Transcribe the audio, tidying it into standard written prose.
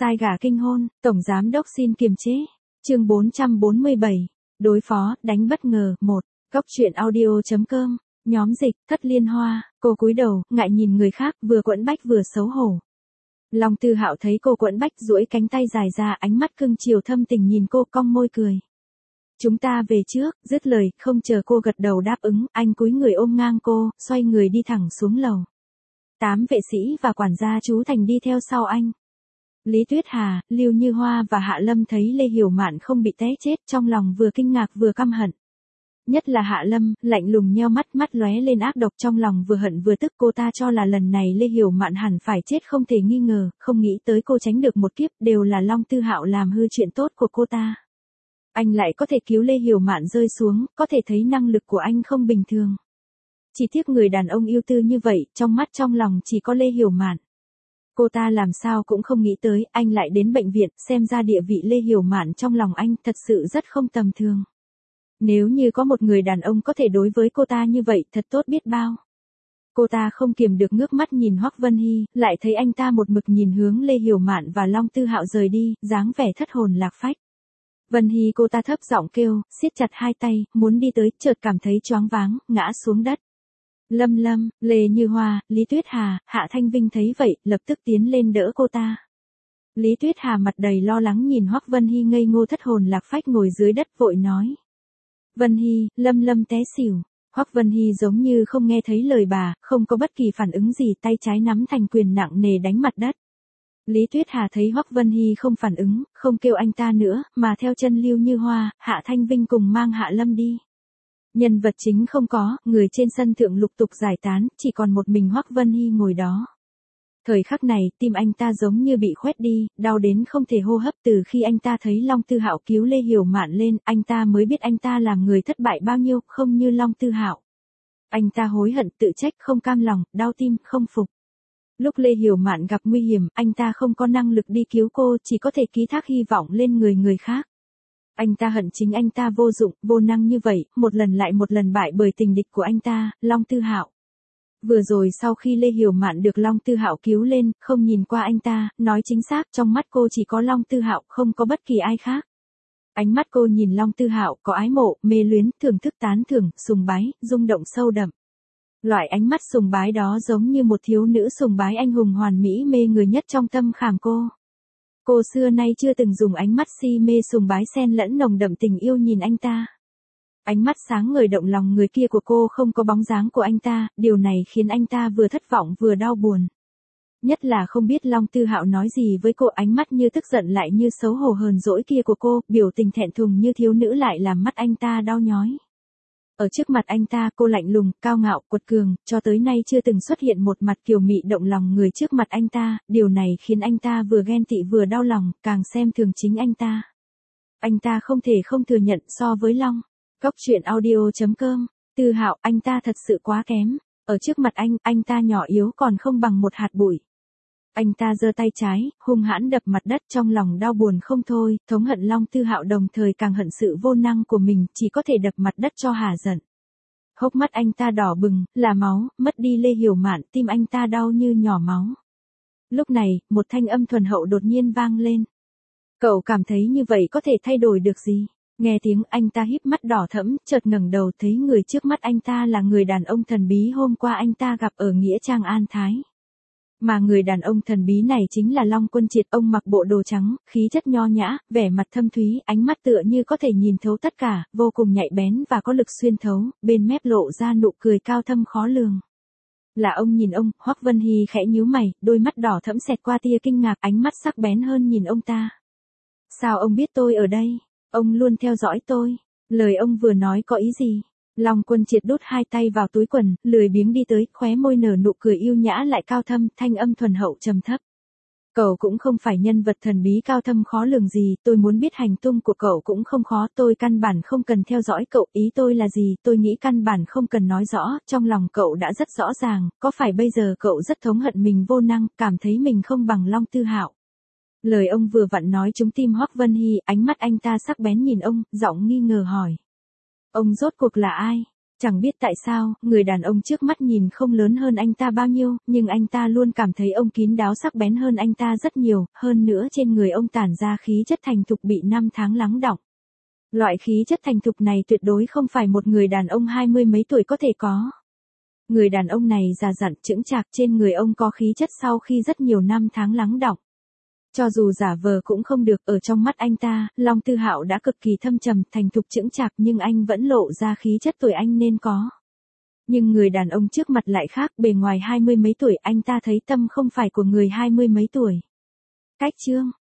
Sai gà kinh hôn, Tổng Giám Đốc xin kiềm chế. Chương 447. Đối phó, đánh bất ngờ, 1. Góc truyện audio.com. Nhóm dịch, Thất Liên Hoa. Cô cúi đầu, ngại nhìn người khác, vừa quẫn bách vừa xấu hổ. Long Tư Hạo thấy cô quẫn bách duỗi cánh tay dài ra, ánh mắt cưng chiều thâm tình nhìn cô, cong môi cười. Chúng ta về trước, dứt lời, không chờ cô gật đầu đáp ứng, anh cúi người ôm ngang cô, xoay người đi thẳng xuống lầu. 8 vệ sĩ và quản gia chú Thành đi theo sau anh. Lý Tuyết Hà, Lưu Như Hoa và Hạ Lâm thấy Lê Hiểu Mạn không bị té chết, trong lòng vừa kinh ngạc vừa căm hận. Nhất là Hạ Lâm, lạnh lùng nheo mắt, mắt lóe lên ác độc, trong lòng vừa hận vừa tức, cô ta cho là lần này Lê Hiểu Mạn hẳn phải chết không thể nghi ngờ, không nghĩ tới cô tránh được một kiếp, đều là Long Tư Hạo làm hư chuyện tốt của cô ta. Anh lại có thể cứu Lê Hiểu Mạn rơi xuống, có thể thấy năng lực của anh không bình thường. Chỉ tiếc người đàn ông yêu tư như vậy, trong mắt trong lòng chỉ có Lê Hiểu Mạn. Cô ta làm sao cũng không nghĩ tới, anh lại đến bệnh viện, xem ra địa vị Lê Hiểu Mạn trong lòng anh thật sự rất không tầm thường. Nếu như có một người đàn ông có thể đối với cô ta như vậy, thật tốt biết bao. Cô ta không kiềm được ngước mắt nhìn Hoắc Vân Hy, lại thấy anh ta một mực nhìn hướng Lê Hiểu Mạn và Long Tư Hạo rời đi, dáng vẻ thất hồn lạc phách. Vân Hy cô ta thấp giọng kêu, siết chặt hai tay, muốn đi tới, chợt cảm thấy choáng váng, ngã xuống đất. Lâm Lâm, Lê Như Hoa, Lý Tuyết Hà, Hạ Thanh Vinh thấy vậy, lập tức tiến lên đỡ cô ta. Lý Tuyết Hà mặt đầy lo lắng nhìn Hoắc Vân Hy ngây ngô thất hồn lạc phách ngồi dưới đất, vội nói. Vân Hy, Lâm Lâm té xỉu. Hoắc Vân Hy giống như không nghe thấy lời bà, không có bất kỳ phản ứng gì, tay trái nắm thành quyền nặng nề đánh mặt đất. Lý Tuyết Hà thấy Hoắc Vân Hy không phản ứng, không kêu anh ta nữa, mà theo chân Lưu Như Hoa, Hạ Thanh Vinh cùng mang Hạ Lâm đi. Nhân vật chính không có, người trên sân thượng lục tục giải tán, chỉ còn một mình Hoắc Vân Hy ngồi đó. Thời khắc này, tim anh ta giống như bị khoét đi, đau đến không thể hô hấp. Từ khi anh ta thấy Long Tư Hạo cứu Lê Hiểu Mạn lên, anh ta mới biết anh ta làm người thất bại bao nhiêu, không như Long Tư Hạo. Anh ta hối hận, tự trách, không cam lòng, đau tim, không phục. Lúc Lê Hiểu Mạn gặp nguy hiểm, anh ta không có năng lực đi cứu cô, chỉ có thể ký thác hy vọng lên người khác. Anh ta hận chính anh ta vô dụng, vô năng như vậy, một lần lại một lần bại bởi tình địch của anh ta, Long Tư Hạo. Vừa rồi sau khi Lê Hiểu Mạn được Long Tư Hạo cứu lên, không nhìn qua anh ta, nói chính xác, trong mắt cô chỉ có Long Tư Hạo, không có bất kỳ ai khác. Ánh mắt cô nhìn Long Tư Hạo, có ái mộ, mê luyến, thưởng thức, tán thưởng, sùng bái, rung động sâu đậm. Loại ánh mắt sùng bái đó giống như một thiếu nữ sùng bái anh hùng hoàn mỹ mê người nhất trong tâm khảm cô. Cô xưa nay chưa từng dùng ánh mắt si mê sùng bái xen lẫn nồng đậm tình yêu nhìn anh ta. Ánh mắt sáng ngời động lòng người kia của cô không có bóng dáng của anh ta, điều này khiến anh ta vừa thất vọng vừa đau buồn. Nhất là không biết Long Tư Hạo nói gì với cô, ánh mắt như tức giận lại như xấu hổ hờn dỗi kia của cô, biểu tình thẹn thùng như thiếu nữ lại làm mắt anh ta đau nhói. Ở trước mặt anh ta cô lạnh lùng, cao ngạo, quật cường, cho tới nay chưa từng xuất hiện một mặt kiều mị động lòng người trước mặt anh ta, điều này khiến anh ta vừa ghen tị vừa đau lòng, càng xem thường chính anh ta. Anh ta không thể không thừa nhận so với Long. Góc truyện audio.com. Tư Hạo, anh ta thật sự quá kém. Ở trước mặt anh ta nhỏ yếu còn không bằng một hạt bụi. Anh ta giơ tay trái, hung hãn đập mặt đất, trong lòng đau buồn không thôi, thống hận Long Tư Hạo đồng thời càng hận sự vô năng của mình, chỉ có thể đập mặt đất cho hả giận. Hốc mắt anh ta đỏ bừng, là máu, mất đi Lê Hiểu Mạn, tim anh ta đau như nhỏ máu. Lúc này, một thanh âm thuần hậu đột nhiên vang lên. Cậu cảm thấy như vậy có thể thay đổi được gì? Nghe tiếng anh ta híp mắt đỏ thẫm, chợt ngẩng đầu thấy người trước mắt anh ta là người đàn ông thần bí hôm qua anh ta gặp ở Nghĩa Trang An Thái. Mà người đàn ông thần bí này chính là Long Quân Triệt, ông mặc bộ đồ trắng, khí chất nho nhã, vẻ mặt thâm thúy, ánh mắt tựa như có thể nhìn thấu tất cả, vô cùng nhạy bén và có lực xuyên thấu, bên mép lộ ra nụ cười cao thâm khó lường. Là ông nhìn ông, Hoắc Vân Hy khẽ nhíu mày, đôi mắt đỏ thẫm xẹt qua tia kinh ngạc, ánh mắt sắc bén hơn nhìn ông ta. Sao ông biết tôi ở đây? Ông luôn theo dõi tôi. Lời ông vừa nói có ý gì? Long Quân Triệt đút hai tay vào túi quần, lười biếng đi tới, khóe môi nở nụ cười yêu nhã lại cao thâm, thanh âm thuần hậu trầm thấp. Cậu cũng không phải nhân vật thần bí cao thâm khó lường gì, tôi muốn biết hành tung của cậu cũng không khó, tôi căn bản không cần theo dõi cậu, ý tôi là gì, tôi nghĩ căn bản không cần nói rõ, trong lòng cậu đã rất rõ ràng, có phải bây giờ cậu rất thống hận mình vô năng, cảm thấy mình không bằng Long Tư Hạo. Lời ông vừa vặn nói trúng tim Hoắc Vân Hy, ánh mắt anh ta sắc bén nhìn ông, giọng nghi ngờ hỏi. Ông rốt cuộc là ai? Chẳng biết tại sao, người đàn ông trước mắt nhìn không lớn hơn anh ta bao nhiêu, nhưng anh ta luôn cảm thấy ông kín đáo sắc bén hơn anh ta rất nhiều, hơn nữa trên người ông tản ra khí chất thành thục bị năm tháng lắng đọng. Loại khí chất thành thục này tuyệt đối không phải một người đàn ông 20 mấy tuổi có thể có. Người đàn ông này già dặn chững chạc, trên người ông có khí chất sau khi rất nhiều năm tháng lắng đọng. Cho dù giả vờ cũng không được, ở trong mắt anh ta, Long Tư Hạo đã cực kỳ thâm trầm, thành thục chững chạc nhưng anh vẫn lộ ra khí chất tuổi anh nên có. Nhưng người đàn ông trước mặt lại khác, bề ngoài 20 mấy tuổi anh ta thấy tâm không phải của người 20 mấy tuổi. Cách chương